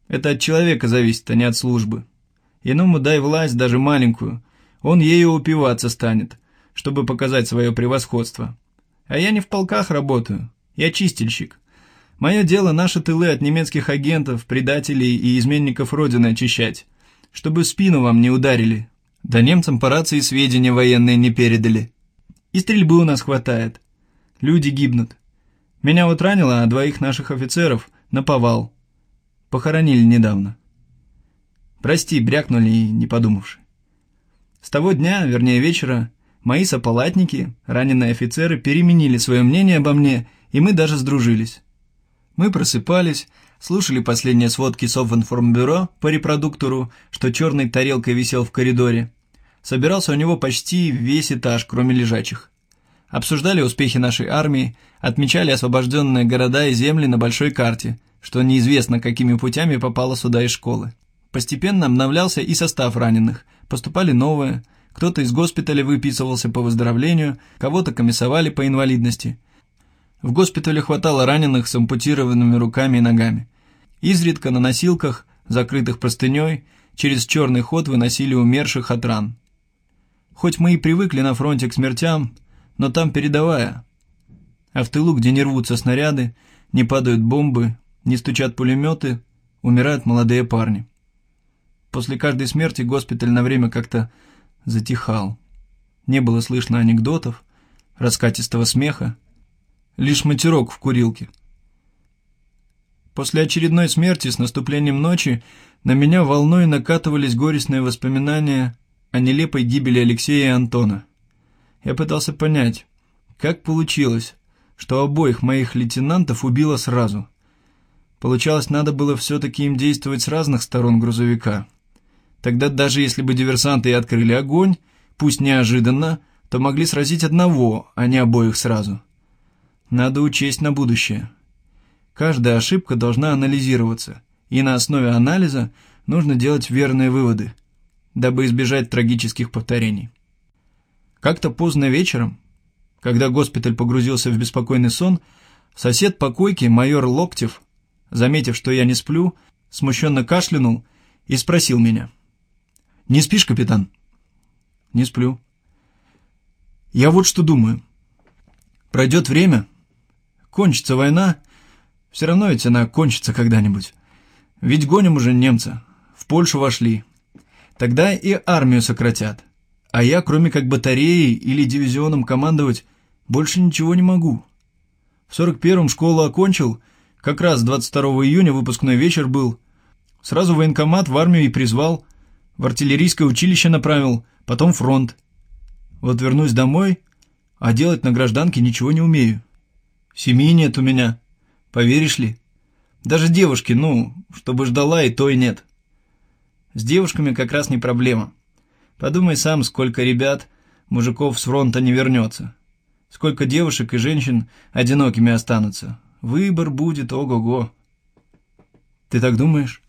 Это от человека зависит, а не от службы. Иному дай власть, даже маленькую, он ею упиваться станет, чтобы показать свое превосходство. А я не в полках работаю, я чистильщик. Мое дело наши тылы от немецких агентов, предателей и изменников Родины очищать, чтобы в спину вам не ударили, да немцам по рации сведения военные не передали. И стрельбы у нас хватает. Люди гибнут. Меня вот ранило, а 2 наших офицеров наповал. Похоронили недавно. Прости, брякнули и не подумавши. С того дня, вернее вечера, мои сополатники, раненые офицеры, переменили свое мнение обо мне, и мы даже сдружились. Мы просыпались, слушали последние сводки Совинформбюро по репродуктору, что черной тарелкой висел в коридоре. Собирался у него почти весь этаж, кроме лежачих. Обсуждали успехи нашей армии, отмечали освобожденные города и земли на большой карте, что неизвестно, какими путями попало сюда из школы. Постепенно обновлялся и состав раненых, поступали новые, кто-то из госпиталя выписывался по выздоровлению, кого-то комиссовали по инвалидности. В госпитале хватало раненых с ампутированными руками и ногами. Изредка на носилках, закрытых простыней, через черный ход выносили умерших от ран. Хоть мы и привыкли на фронте к смертям, но там передовая. А в тылу, где не рвутся снаряды, не падают бомбы, не стучат пулеметы, умирают молодые парни. После каждой смерти госпиталь на время как-то затихал. Не было слышно анекдотов, раскатистого смеха, лишь матерок в курилке. После очередной смерти с наступлением ночи на меня волной накатывались горестные воспоминания о нелепой гибели Алексея и Антона. Я пытался понять, как получилось, что обоих моих лейтенантов убило сразу. Получалось, надо было все-таки им действовать с разных сторон грузовика. Тогда даже если бы диверсанты и открыли огонь, пусть неожиданно, то могли сразить одного, а не обоих сразу. Надо учесть на будущее. Каждая ошибка должна анализироваться, и на основе анализа нужно делать верные выводы, дабы избежать трагических повторений. Как-то поздно вечером, когда госпиталь погрузился в беспокойный сон, сосед по койке, майор Локтев, заметив, что я не сплю, смущенно кашлянул и спросил меня: «Не спишь, капитан?» «Не сплю». «Я вот что думаю. Пройдет время, кончится война, все равно ведь она кончится когда-нибудь. Ведь гоним уже немца, в Польшу вошли. Тогда и армию сократят. А я, кроме как батареей или дивизионом командовать, больше ничего не могу. В 41-м школу окончил, как раз 22 июня выпускной вечер был. Сразу в военкомат в армию и призвал, в артиллерийское училище направил, потом фронт. Вот вернусь домой, а делать на гражданке ничего не умею. Семьи нет у меня, поверишь ли? Даже девушки, чтобы ждала, и то и нет. С девушками как раз не проблема. Подумай сам, сколько ребят, мужиков с фронта не вернется. Сколько девушек и женщин одинокими останутся. Выбор будет ого-го. Ты так думаешь?»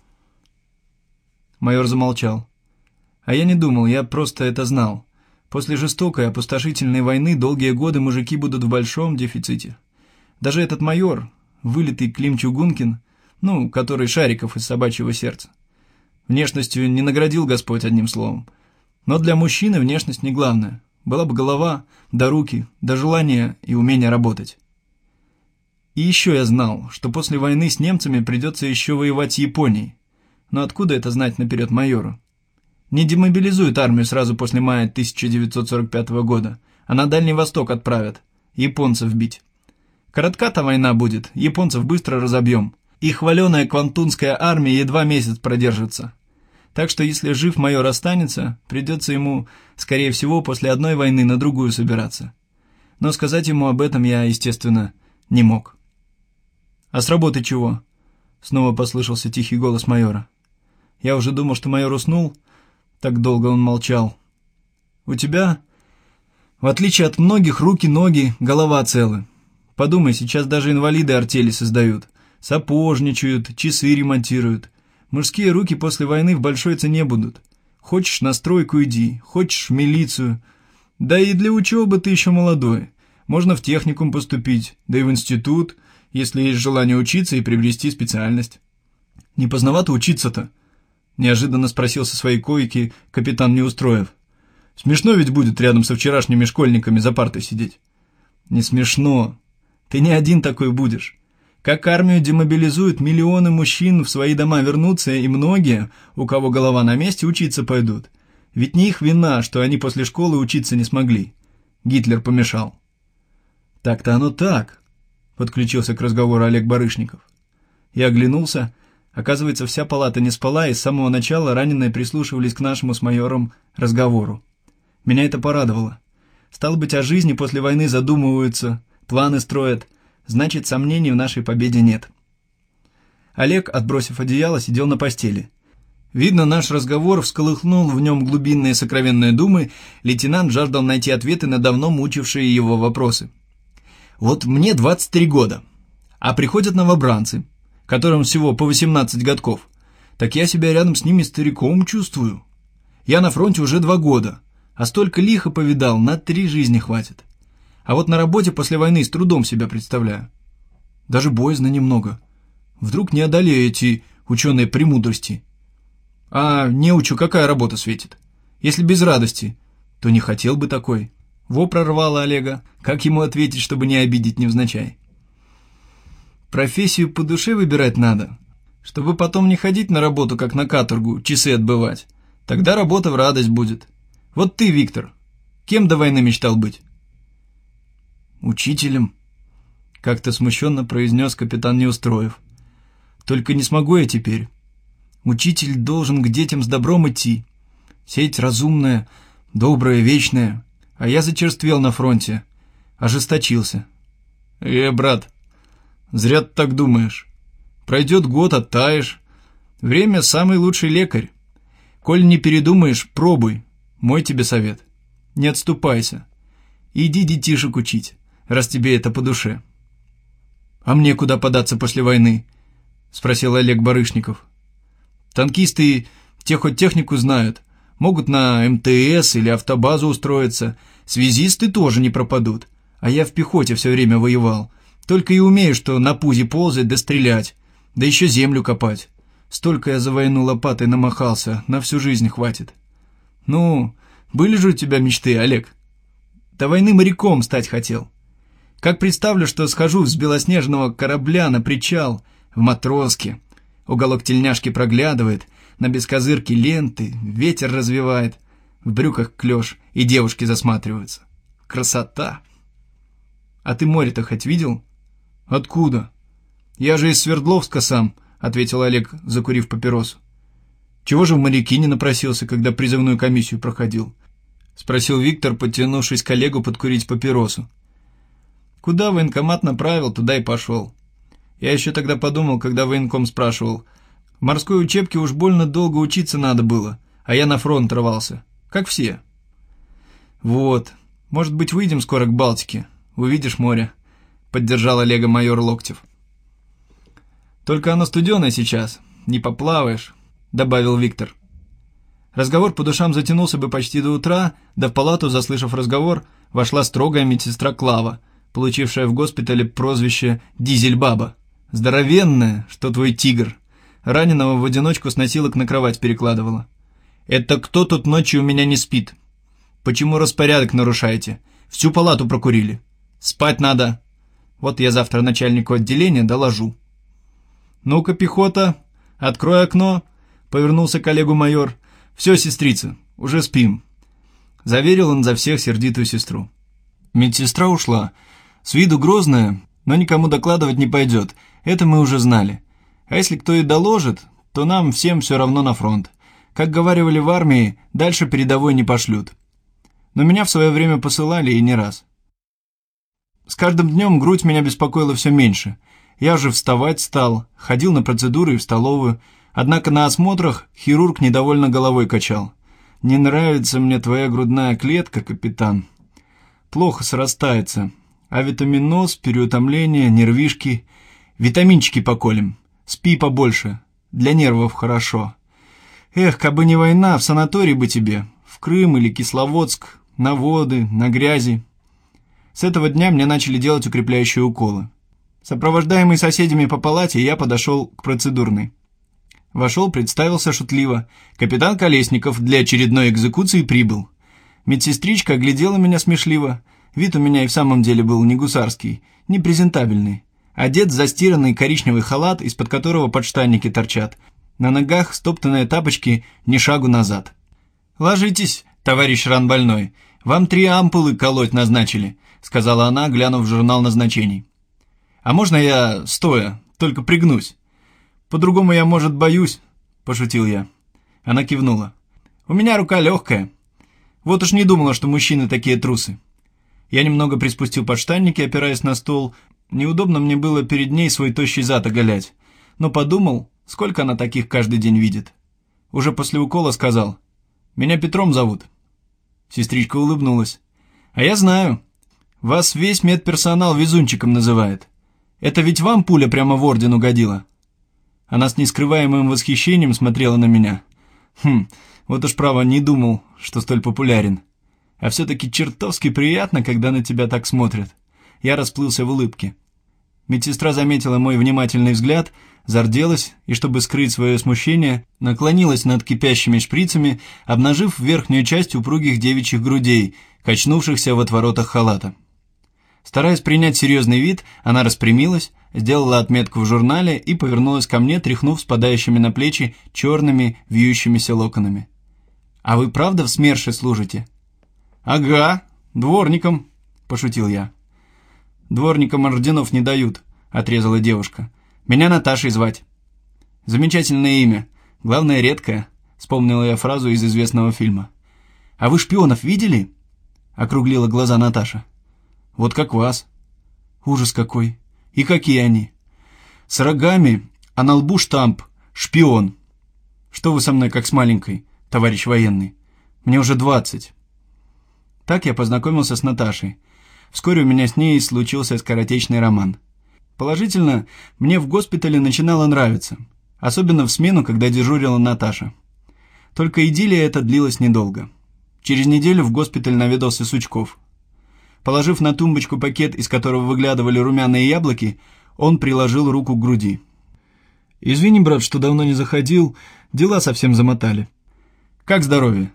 Майор замолчал. А я не думал, я просто это знал. После жестокой опустошительной войны долгие годы мужики будут в большом дефиците. Даже этот майор, вылитый Клим Чугункин, который Шариков из «Собачьего сердца». Внешностью не наградил Господь, одним словом. Но для мужчины внешность не главное. Была бы голова, да руки, да желание и умение работать. И еще я знал, что после войны с немцами придется еще воевать с Японией. Но откуда это знать наперед майору? Не демобилизуют армию сразу после мая 1945 года, а на Дальний Восток отправят, японцев бить. Коротка-то война будет, японцев быстро разобьем. И хваленая Квантунская армия едва месяц продержится. Так что если жив майор останется, придется ему, скорее всего, после одной войны на другую собираться. Но сказать ему об этом я, естественно, не мог. «А с работы чего?» — снова послышался тихий голос майора. Я уже думал, что майор уснул, так долго он молчал. «У тебя, в отличие от многих, руки, ноги, голова целы. Подумай, сейчас даже инвалиды артели создают, сапожничают, часы ремонтируют. Мужские руки после войны в большой цене будут. Хочешь на стройку иди, хочешь в милицию. Да и для учебы ты еще молодой. Можно в техникум поступить, да и в институт, если есть желание учиться и приобрести специальность. «Не поздновато учиться-то?» — неожиданно спросил со своей койки капитан Неустроев. «Смешно ведь будет рядом со вчерашними школьниками за партой сидеть». «Не смешно. Ты не один такой будешь. Как армию демобилизуют, миллионы мужчин в свои дома вернутся, и многие, у кого голова на месте, учиться пойдут. Ведь не их вина, что они после школы учиться не смогли. Гитлер помешал». «Так-то оно так», — подключился к разговору Олег Барышников. Я оглянулся. Оказывается, вся палата не спала, и с самого начала раненые прислушивались к нашему с майором разговору. Меня это порадовало. Стало быть, о жизни после войны задумываются, планы строят. Значит, сомнений в нашей победе нет. Олег, отбросив одеяло, сидел на постели. Видно, наш разговор всколыхнул в нем глубинные сокровенные думы. Лейтенант жаждал найти ответы на давно мучившие его вопросы. «Вот мне 23 года, а приходят новобранцы, которым всего по 18 годков. Так я себя рядом с ними стариком чувствую. Я на фронте уже 2 года, а столько лиха повидал, на 3 жизни хватит. А вот на работе после войны с трудом себя представляю. Даже боязно немного. Вдруг не одолею эти ученые премудрости. А неучу какая работа светит? Если без радости, то не хотел бы такой». Во прорвало Олега. Как ему ответить, чтобы не обидеть невзначай? «Профессию по душе выбирать надо, чтобы потом не ходить на работу, как на каторгу, часы отбывать. Тогда работа в радость будет. Вот ты, Виктор, кем до войны мечтал быть?» «Учителем», — как-то смущенно произнес капитан Неустроев. «Только не смогу я теперь. Учитель должен к детям с добром идти, сеять разумное, доброе, вечное, а я зачерствел на фронте, ожесточился». Брат, зря ты так думаешь. Пройдет год, оттаешь. Время — самый лучший лекарь. Коль не передумаешь, пробуй. Мой тебе совет. Не отступайся. Иди детишек учить, раз тебе это по душе». «А мне куда податься после войны?» — спросил Олег Барышников. «Танкисты техотехнику знают, могут на МТС или автобазу устроиться, связисты тоже не пропадут, а я в пехоте все время воевал, только и умею, что на пузе ползать да стрелять, да еще землю копать. Столько я за войну лопатой намахался, на всю жизнь хватит. Ну, были же у тебя мечты, Олег? До войны моряком стать хотел. Как представлю, что схожу с белоснежного корабля на причал, в матроске, уголок тельняшки проглядывает, на бескозырке ленты, ветер развивает, в брюках клеш, и девушки засматриваются. Красота! А ты море-то хоть видел?» «Откуда?» «Я же из Свердловска сам», — ответил Олег, закурив папиросу. «Чего же в моряки не напросился, когда призывную комиссию проходил?» — спросил Виктор, подтянувшись к Олегу подкурить папиросу. «Куда военкомат направил, туда и пошел. Я еще тогда подумал, когда военком спрашивал. В морской учебке уж больно долго учиться надо было, а я на фронт рвался, как все». «Вот, может быть, выйдем скоро к Балтике, увидишь море», — поддержал Олега майор Локтев. «Только оно студеное сейчас, не поплаваешь», — добавил Виктор. Разговор по душам затянулся бы почти до утра, да в палату, заслышав разговор, вошла строгая медсестра Клава, получившая в госпитале прозвище «Дизель-баба». Здоровенная, что твой тигр. Раненого в одиночку с носилок на кровать перекладывала. «Это кто тут ночью у меня не спит? Почему распорядок нарушаете? Всю палату прокурили. Спать надо. Вот я завтра начальнику отделения доложу». «Ну-ка, пехота, открой окно», — повернулся к коллегу майор. «Все, сестрица, уже спим», — заверил он за всех сердитую сестру. Медсестра ушла. С виду грозная, но никому докладывать не пойдет, это мы уже знали. А если кто и доложит, то нам всем все равно на фронт. Как говаривали в армии, дальше передовой не пошлют. Но меня в свое время посылали и не раз. С каждым днем грудь меня беспокоила все меньше. Я уже вставать стал, ходил на процедуры и в столовую. Однако на осмотрах хирург недовольно головой качал. «Не нравится мне твоя грудная клетка, капитан. Плохо срастается. А витаминоз, переутомление, нервишки. Витаминчики поколем. Спи побольше. Для нервов хорошо. Эх, кабы не война, в санаторий бы тебе. В Крым или Кисловодск. На воды, на грязи». С этого дня мне начали делать укрепляющие уколы. Сопровождаемый соседями по палате, я подошел к процедурной. Вошел, представился шутливо. «Капитан Колесников для очередной экзекуции прибыл». Медсестричка оглядела меня смешливо. Вид у меня и в самом деле был не гусарский, не презентабельный. Одет в застиранный коричневый халат, из-под которого подштанники торчат. На ногах стоптанные тапочки, ни шагу назад. «Ложитесь, товарищ ранбольной. Вам 3 ампулы колоть назначили», — сказала она, глянув в журнал назначений. «А можно я стоя, только пригнусь? По-другому я, может, боюсь», — пошутил я. Она кивнула. «У меня рука легкая. Вот уж не думала, что мужчины такие трусы». Я немного приспустил подштанники, опираясь на стол. Неудобно мне было перед ней свой тощий зад оголять. Но подумал, сколько она таких каждый день видит. Уже после укола сказал: «Меня Петром зовут». Сестричка улыбнулась. «А я знаю. Вас весь медперсонал везунчиком называет. Это ведь вам пуля прямо в орден угодила?» Она с нескрываемым восхищением смотрела на меня. Вот уж право не думал, что столь популярен. А все-таки чертовски приятно, когда на тебя так смотрят. Я расплылся в улыбке. Медсестра заметила мой внимательный взгляд, зарделась и, чтобы скрыть свое смущение, наклонилась над кипящими шприцами, обнажив верхнюю часть упругих девичьих грудей, качнувшихся в отворотах халата. Стараясь принять серьезный вид, она распрямилась, сделала отметку в журнале и повернулась ко мне, тряхнув спадающими на плечи черными вьющимися локонами. «А вы правда в СМЕРШе служите?» «Ага, дворником», — пошутил я. «Дворникам орденов не дают», — отрезала девушка. «Меня Наташей звать». «Замечательное имя. Главное, редкое», — вспомнила я фразу из известного фильма. «А вы шпионов видели?» — округлила глаза Наташа. «Вот как вас». «Ужас какой! И какие они?» «С рогами, а на лбу штамп «Шпион». Что вы со мной как с маленькой, товарищ военный? Мне уже 20. Так я познакомился с Наташей. Вскоре у меня с ней случился скоротечный роман. Положительно, мне в госпитале начинало нравиться, особенно в смену, когда дежурила Наташа. Только идиллия эта длилась недолго. Через неделю в госпиталь наведался Сучков. Положив на тумбочку пакет, из которого выглядывали румяные яблоки, он приложил руку к груди. «Извини, брат, что давно не заходил, дела совсем замотали. Как здоровье?»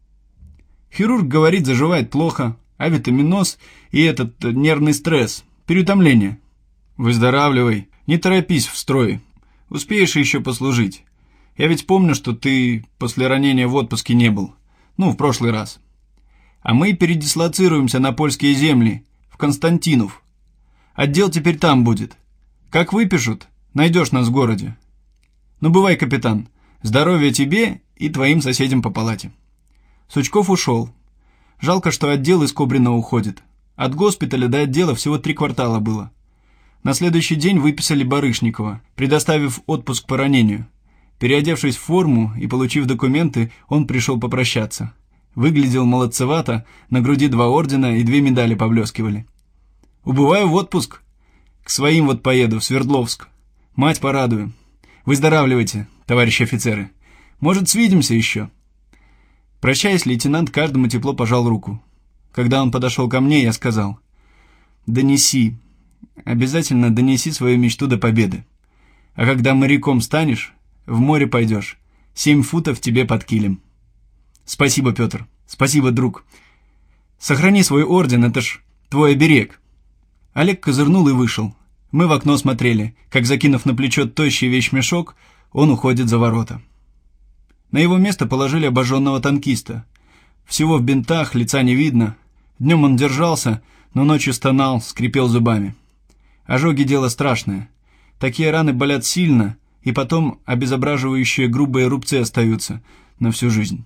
«Хирург говорит, заживает плохо, авитаминоз и этот нервный стресс, переутомление». «Выздоравливай, не торопись в строй, успеешь еще послужить. Я ведь помню, что ты после ранения в отпуске не был, в прошлый раз. А мы передислоцируемся на польские земли, в Константинов. Отдел теперь там будет. Как выпишут, найдешь нас в городе. Бывай, капитан, здоровья тебе и твоим соседям по палате». Сучков ушел. Жалко, что отдел из Кобрина уходит. От госпиталя до отдела всего 3 квартала было. На следующий день выписали Барышникова, предоставив отпуск по ранению. Переодевшись в форму и получив документы, он пришел попрощаться. Выглядел молодцевато, на груди 2 ордена и 2 медали поблескивали. «Убываю в отпуск. К своим вот поеду, в Свердловск. Мать порадую. Выздоравливайте, товарищи офицеры. Может, свидимся еще». Прощаясь, лейтенант каждому тепло пожал руку. Когда он подошел ко мне, я сказал: «Донеси, обязательно донеси свою мечту до победы. А когда моряком станешь, в море пойдешь, 7 футов тебе под килем». «Спасибо, Петр, спасибо, друг. Сохрани свой орден, это ж твой оберег». Олег козырнул и вышел. Мы в окно смотрели, как, закинув на плечо тощий вещмешок, он уходит за ворота. На его место положили обожженного танкиста. Всего в бинтах, лица не видно. Днем он держался, но ночью стонал, скрипел зубами. Ожоги — дело страшное. Такие раны болят сильно, и потом обезображивающие грубые рубцы остаются на всю жизнь.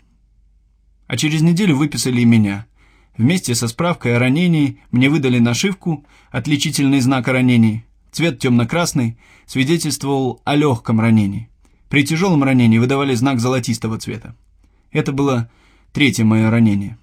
А через неделю выписали и меня. Вместе со справкой о ранении мне выдали нашивку, отличительный знак о ранении. Цвет темно-красный, свидетельствовал о легком ранении. При тяжелом ранении выдавали знак золотистого цвета. Это было 3-е мое ранение.